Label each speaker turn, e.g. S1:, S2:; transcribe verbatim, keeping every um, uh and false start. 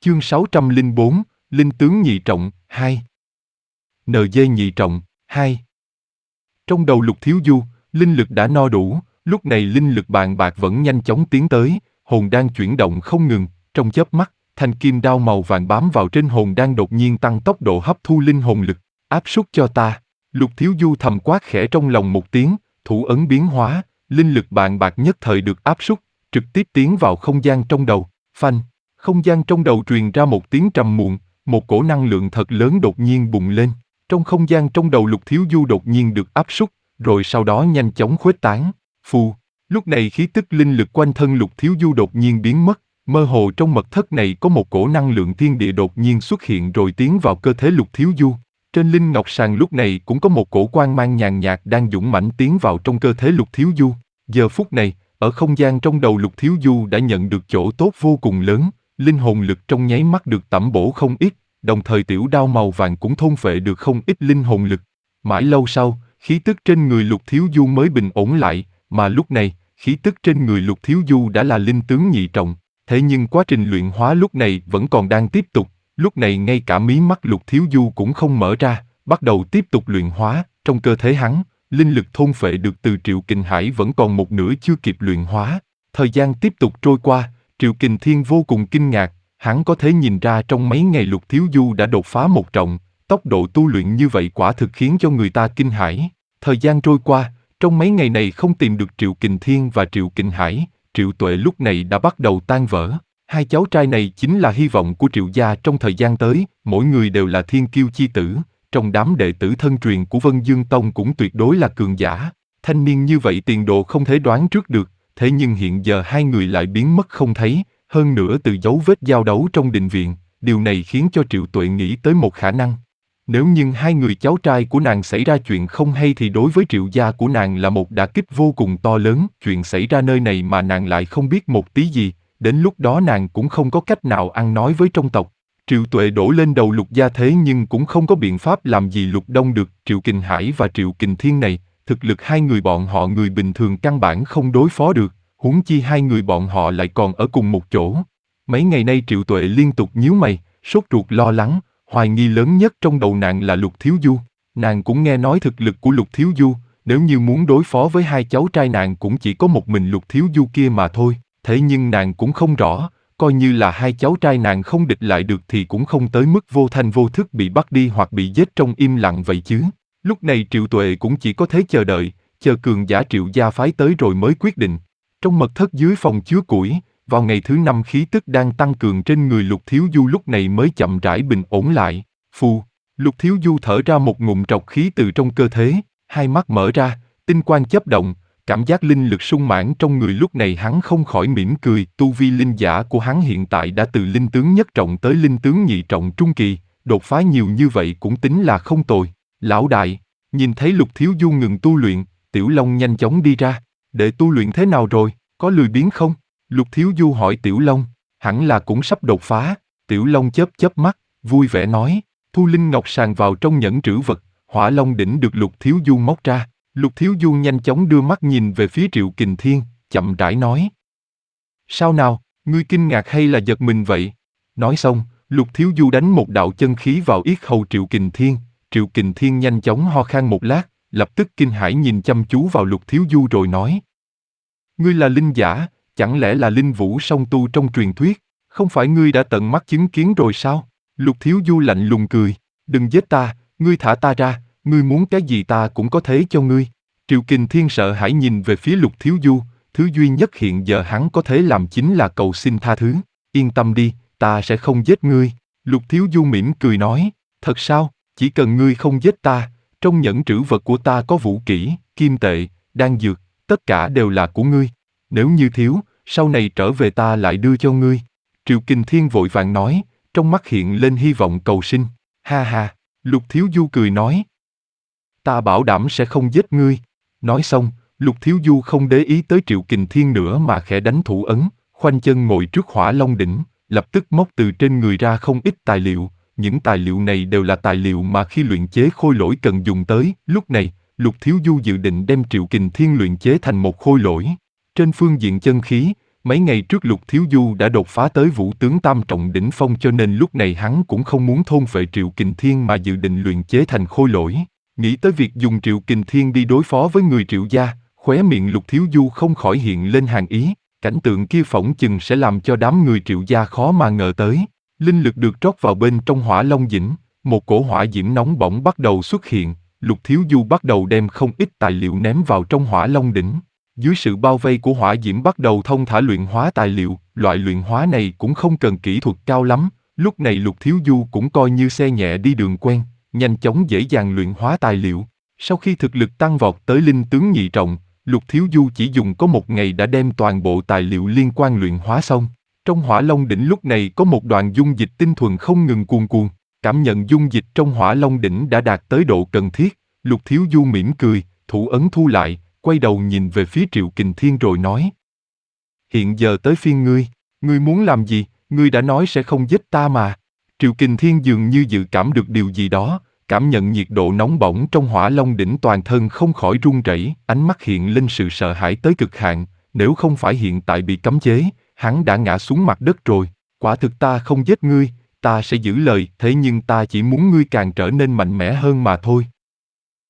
S1: Chương sáu trăm lẻ bốn, Linh tướng nhị trọng, hai. en giê nhị trọng, hai. Trong đầu Lục Thiếu Du, linh lực đã no đủ, lúc này linh lực bàn bạc vẫn nhanh chóng tiến tới, hồn đan chuyển động không ngừng, trong chớp mắt, thanh kim đao màu vàng bám vào trên hồn đan đột nhiên tăng tốc độ hấp thu linh hồn lực, áp suất cho ta. Lục Thiếu Du thầm quát khẽ trong lòng một tiếng, thủ ấn biến hóa, linh lực bàn bạc nhất thời được áp suất, trực tiếp tiến vào không gian trong đầu, phanh. Không gian trong đầu truyền ra một tiếng trầm muộn, một cổ năng lượng thật lớn đột nhiên bùng lên. Trong không gian trong đầu Lục Thiếu Du đột nhiên được áp suất, rồi sau đó nhanh chóng khuếch tán. Phù, lúc này khí tức linh lực quanh thân Lục Thiếu Du đột nhiên biến mất, mơ hồ trong mật thất này có một cổ năng lượng thiên địa đột nhiên xuất hiện rồi tiến vào cơ thể Lục Thiếu Du. Trên linh ngọc sàng lúc này cũng có một cổ quang mang nhàn nhạt đang dũng mãnh tiến vào trong cơ thể Lục Thiếu Du. Giờ phút này, ở không gian trong đầu Lục Thiếu Du đã nhận được chỗ tốt vô cùng lớn. Linh hồn lực trong nháy mắt được tẩm bổ không ít, đồng thời tiểu đao màu vàng cũng thôn phệ được không ít linh hồn lực. Mãi lâu sau, khí tức trên người Lục Thiếu Du mới bình ổn lại, mà lúc này, khí tức trên người Lục Thiếu Du đã là linh tướng nhị trọng. Thế nhưng quá trình luyện hóa lúc này vẫn còn đang tiếp tục, lúc này ngay cả mí mắt Lục Thiếu Du cũng không mở ra, bắt đầu tiếp tục luyện hóa. Trong cơ thể hắn, linh lực thôn phệ được từ Triệu Kình Hải vẫn còn một nửa chưa kịp luyện hóa. Thời gian tiếp tục trôi qua, Triệu Kình Thiên vô cùng kinh ngạc, hắn có thể nhìn ra trong mấy ngày Lục Thiếu Du đã đột phá một trọng, tốc độ tu luyện như vậy quả thực khiến cho người ta kinh hãi. Thời gian trôi qua, trong mấy ngày này không tìm được Triệu Kình Thiên và Triệu Kình Hải, Triệu Tuệ lúc này đã bắt đầu tan vỡ. Hai cháu trai này chính là hy vọng của Triệu gia trong thời gian tới, mỗi người đều là thiên kiêu chi tử, trong đám đệ tử thân truyền của Vân Dương Tông cũng tuyệt đối là cường giả. Thanh niên như vậy tiền đồ không thể đoán trước được. Thế nhưng hiện giờ hai người lại biến mất không thấy, hơn nữa từ dấu vết giao đấu trong đình viện, điều này khiến cho Triệu Tuệ nghĩ tới một khả năng. Nếu như hai người cháu trai của nàng xảy ra chuyện không hay thì đối với Triệu gia của nàng là một đả kích vô cùng to lớn, chuyện xảy ra nơi này mà nàng lại không biết một tí gì, đến lúc đó nàng cũng không có cách nào ăn nói với trong tộc. Triệu Tuệ đổ lên đầu Lục gia thế nhưng cũng không có biện pháp làm gì Lục Đông được. Triệu Kình Hải và Triệu Kình Thiên này, thực lực hai người bọn họ người bình thường căn bản không đối phó được, huống chi hai người bọn họ lại còn ở cùng một chỗ. Mấy ngày nay Triệu Tuệ liên tục nhíu mày, sốt ruột lo lắng, hoài nghi lớn nhất trong đầu nàng là Lục Thiếu Du. Nàng cũng nghe nói thực lực của Lục Thiếu Du, nếu như muốn đối phó với hai cháu trai nàng cũng chỉ có một mình Lục Thiếu Du kia mà thôi, thế nhưng nàng cũng không rõ, coi như là hai cháu trai nàng không địch lại được thì cũng không tới mức vô thanh vô thức bị bắt đi hoặc bị giết trong im lặng vậy chứ. Lúc này Triệu Tuệ cũng chỉ có thế chờ đợi, chờ cường giả Triệu gia phái tới rồi mới quyết định. Trong mật thất dưới phòng chứa củi, vào ngày thứ năm khí tức đang tăng cường trên người Lục Thiếu Du lúc này mới chậm rãi bình ổn lại. Phù, Lục Thiếu Du thở ra một ngụm trọc khí từ trong cơ thể, hai mắt mở ra, tinh quang chớp động, cảm giác linh lực sung mãn trong người lúc này hắn không khỏi mỉm cười. Tu vi linh giả của hắn hiện tại đã từ linh tướng nhất trọng tới linh tướng nhị trọng trung kỳ, đột phá nhiều như vậy cũng tính là không tồi. Lão đại, nhìn thấy Lục Thiếu Du ngừng tu luyện, Tiểu Long nhanh chóng đi ra. Để tu luyện thế nào rồi, có lười biếng không? Lục Thiếu Du hỏi Tiểu Long, hẳn là cũng sắp đột phá. Tiểu Long chớp chớp mắt, vui vẻ nói, thu linh ngọc sàng vào trong nhẫn trữ vật, Hỏa Long đỉnh được Lục Thiếu Du móc ra. Lục Thiếu Du nhanh chóng đưa mắt nhìn về phía Triệu Kình Thiên, chậm rãi nói. Sao nào, ngươi kinh ngạc hay là giật mình vậy? Nói xong, Lục Thiếu Du đánh một đạo chân khí vào yết hầu Triệu Kình Thiên. Triệu Kình Thiên nhanh chóng ho khan một lát, lập tức kinh hãi nhìn chăm chú vào Lục Thiếu Du rồi nói. Ngươi là linh giả, chẳng lẽ là linh vũ song tu trong truyền thuyết, không phải ngươi đã tận mắt chứng kiến rồi sao? Lục Thiếu Du lạnh lùng cười, đừng giết ta, ngươi thả ta ra, ngươi muốn cái gì ta cũng có thể cho ngươi. Triệu Kình Thiên sợ hãi nhìn về phía Lục Thiếu Du, thứ duy nhất hiện giờ hắn có thể làm chính là cầu xin tha thứ. Yên tâm đi, ta sẽ không giết ngươi. Lục Thiếu Du mỉm cười nói, thật sao, chỉ cần ngươi không giết ta, trong nhẫn trữ vật của ta có vũ kỹ, kim tệ, đan dược, tất cả đều là của ngươi. Nếu như thiếu, sau này trở về ta lại đưa cho ngươi. Triệu Kình Thiên vội vàng nói, trong mắt hiện lên hy vọng cầu sinh. Ha ha, Lục Thiếu Du cười nói. Ta bảo đảm sẽ không giết ngươi. Nói xong, Lục Thiếu Du không để ý tới Triệu Kình Thiên nữa mà khẽ đánh thủ ấn, khoanh chân ngồi trước Hỏa Long đỉnh, lập tức móc từ trên người ra không ít tài liệu. Những tài liệu này đều là tài liệu mà khi luyện chế khôi lỗi cần dùng tới. Lúc này, Lục Thiếu Du dự định đem Triệu Kình Thiên luyện chế thành một khôi lỗi. Trên phương diện chân khí, Mấy ngày trước Lục Thiếu Du đã đột phá tới vũ tướng tam trọng đỉnh phong cho nên lúc này hắn cũng không muốn thôn phệ Triệu Kình Thiên mà dự định luyện chế thành khôi lỗi. Nghĩ tới việc dùng Triệu Kình Thiên đi đối phó với người Triệu gia, khóe miệng Lục Thiếu Du không khỏi hiện lên hàn ý, cảnh tượng kia phỏng chừng sẽ làm cho đám người Triệu gia khó mà ngờ tới. Linh lực được trót vào bên trong Hỏa Long Dĩnh, một cổ hỏa diễm nóng bỏng bắt đầu xuất hiện, Lục Thiếu Du bắt đầu đem không ít tài liệu ném vào trong Hỏa Long Đỉnh. Dưới sự bao vây của hỏa diễm bắt đầu thông thả luyện hóa tài liệu, loại luyện hóa này cũng không cần kỹ thuật cao lắm, lúc này Lục Thiếu Du cũng coi như xe nhẹ đi đường quen, nhanh chóng dễ dàng luyện hóa tài liệu. Sau khi thực lực tăng vọt tới linh tướng nhị trọng, Lục Thiếu Du chỉ dùng có một ngày đã đem toàn bộ tài liệu liên quan luyện hóa xong. Trong Hỏa Long Đỉnh lúc này có một đoàn dung dịch tinh thuần không ngừng cuồn cuộn, cảm nhận dung dịch trong Hỏa Long Đỉnh đã đạt tới độ cần thiết, Lục Thiếu Du mỉm cười, thủ ấn thu lại, quay đầu nhìn về phía Triệu Kình Thiên rồi nói. Hiện giờ tới phiên ngươi, ngươi muốn làm gì, ngươi đã nói sẽ không giết ta mà. Triệu Kình Thiên dường như dự cảm được điều gì đó, cảm nhận nhiệt độ nóng bỏng trong Hỏa Long Đỉnh toàn thân không khỏi run rẩy, ánh mắt hiện lên sự sợ hãi tới cực hạn, nếu không phải hiện tại bị cấm chế, hắn đã ngã xuống mặt đất rồi. Quả thực ta không giết ngươi, ta sẽ giữ lời, thế nhưng ta chỉ muốn ngươi càng trở nên mạnh mẽ hơn mà thôi.